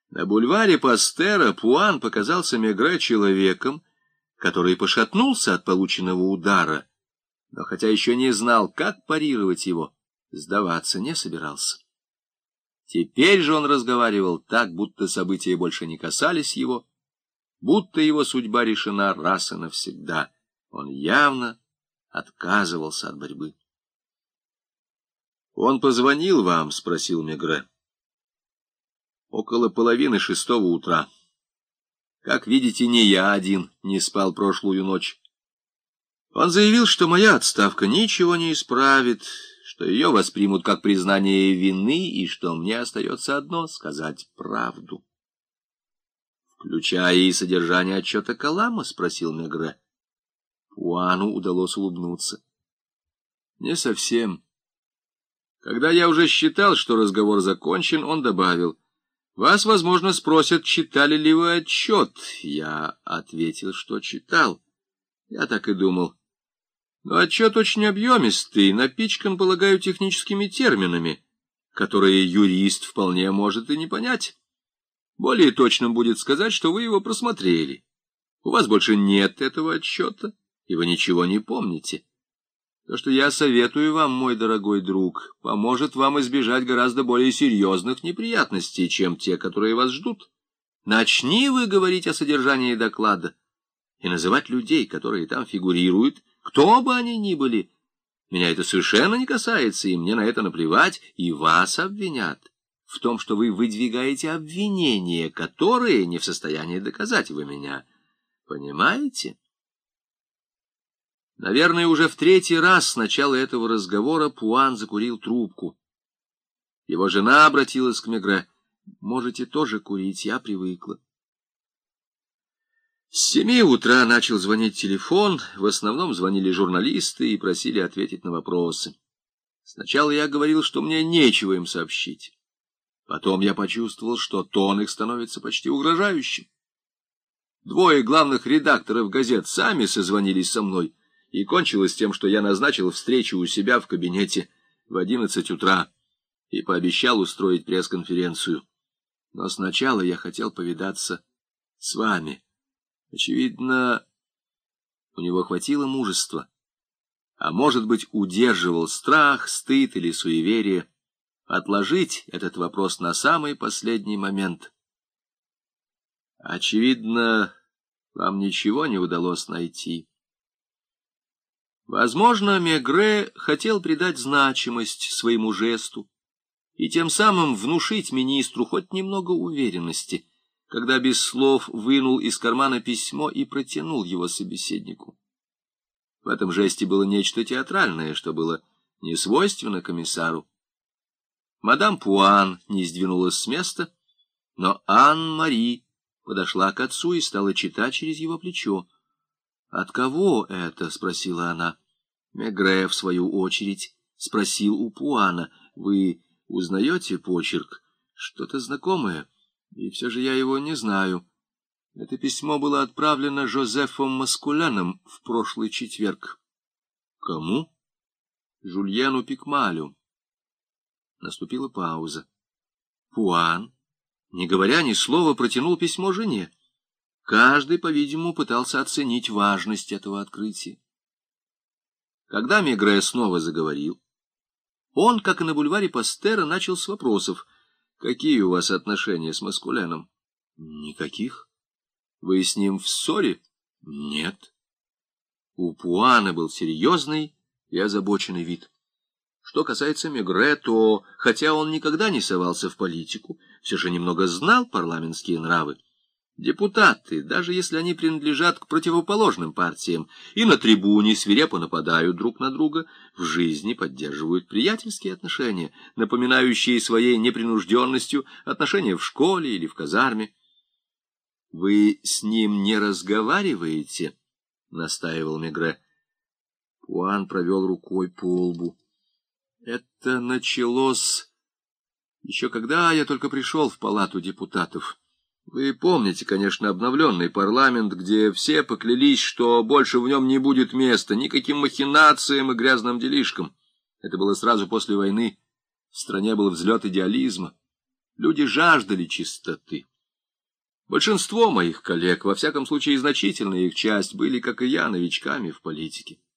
На бульваре Пастера Пуан показался Мегре человеком, который пошатнулся от полученного удара, но хотя еще не знал, как парировать его, сдаваться не собирался. Теперь же он разговаривал так, будто события больше не касались его, будто его судьба решена раз и навсегда. Он явно отказывался от борьбы. — Он позвонил вам? — спросил Мегре. — Около 5:30 утра. Как видите, не я один не спал прошлую ночь. Он заявил, что моя отставка ничего не исправит, что ее воспримут как признание вины, и что мне остается одно — сказать правду. — Включая и содержание отчета Калама? — спросил Мегре. Пуану удалось улыбнуться. — Не совсем. Когда я уже считал, что разговор закончен, он добавил: «Вас, возможно, спросят, читали ли вы отчет». Я ответил, что читал. Я так и думал. Но отчет очень объемистый, напичкан, полагаю, техническими терминами, которые юрист вполне может и не понять. Более точным будет сказать, что вы его просмотрели. У вас больше нет этого отчета, и вы ничего не помните. То, что я советую вам, мой дорогой друг, поможет вам избежать гораздо более серьезных неприятностей, чем те, которые вас ждут. Начни вы говорить о содержании доклада и называть людей, которые там фигурируют, кто бы они ни были. Меня это совершенно не касается, и мне на это наплевать, и вас обвинят в том, что вы выдвигаете обвинения, которые не в состоянии доказать. Вы меня понимаете? Наверное, уже в 3-й раз с начала этого разговора Пуан закурил трубку. Его жена обратилась к Мегре: «Можете тоже курить, я привыкла». С 7 утра начал звонить телефон, в основном звонили журналисты и просили ответить на вопросы. Сначала я говорил, что мне нечего им сообщить. Потом я почувствовал, что тон их становится почти угрожающим. 2 главных редакторов газет сами созвонились со мной, и кончилось тем, что я назначил встречу у себя в кабинете в 11 утра и пообещал устроить пресс-конференцию. Но сначала я хотел повидаться с вами. Очевидно, у него хватило мужества, а может быть, удерживал страх, стыд или суеверие, отложить этот вопрос на самый последний момент. Очевидно, вам ничего не удалось найти. Возможно, Мегре хотел придать значимость своему жесту и тем самым внушить министру хоть немного уверенности, когда без слов вынул из кармана письмо и протянул его собеседнику. В этом жесте было нечто театральное, что было не свойственно комиссару. Мадам Пуан не сдвинулась с места, но Ан-Мари подошла к отцу и стала читать через его плечо. — От кого это? — спросила она. Мегре, в свою очередь, спросил у Пуана: — Вы узнаете почерк? Что-то знакомое, и все же я его не знаю. Это письмо было отправлено Жозефом Маскуленом в прошлый четверг. — Кому? — Жульену Пикмалю. Наступила пауза. Пуан, не говоря ни слова, протянул письмо жене. Каждый, по-видимому, пытался оценить важность этого открытия. Когда Мегре снова заговорил, он, как и на бульваре Пастера, начал с вопросов. «Какие у вас отношения с Маскуленом?» «Никаких». «Вы с ним в ссоре?» «Нет». У Пуана был серьезный и озабоченный вид. Что касается Мегре, то, хотя он никогда не совался в политику, все же немного знал парламентские нравы. Депутаты, даже если они принадлежат к противоположным партиям и на трибуне свирепо нападают друг на друга, в жизни поддерживают приятельские отношения, напоминающие своей непринужденностью отношения в школе или в казарме. — Вы с ним не разговариваете? — настаивал Мегре. Пуан провел рукой по лбу. — Это началось еще когда я только пришел в палату депутатов. Вы помните, конечно, обновленный парламент, где все поклялись, что больше в нем не будет места никаким махинациям и грязным делишкам. Это было сразу после войны. В стране был взлет идеализма. Люди жаждали чистоты. Большинство моих коллег, во всяком случае значительная их часть, были, как и я, новичками в политике.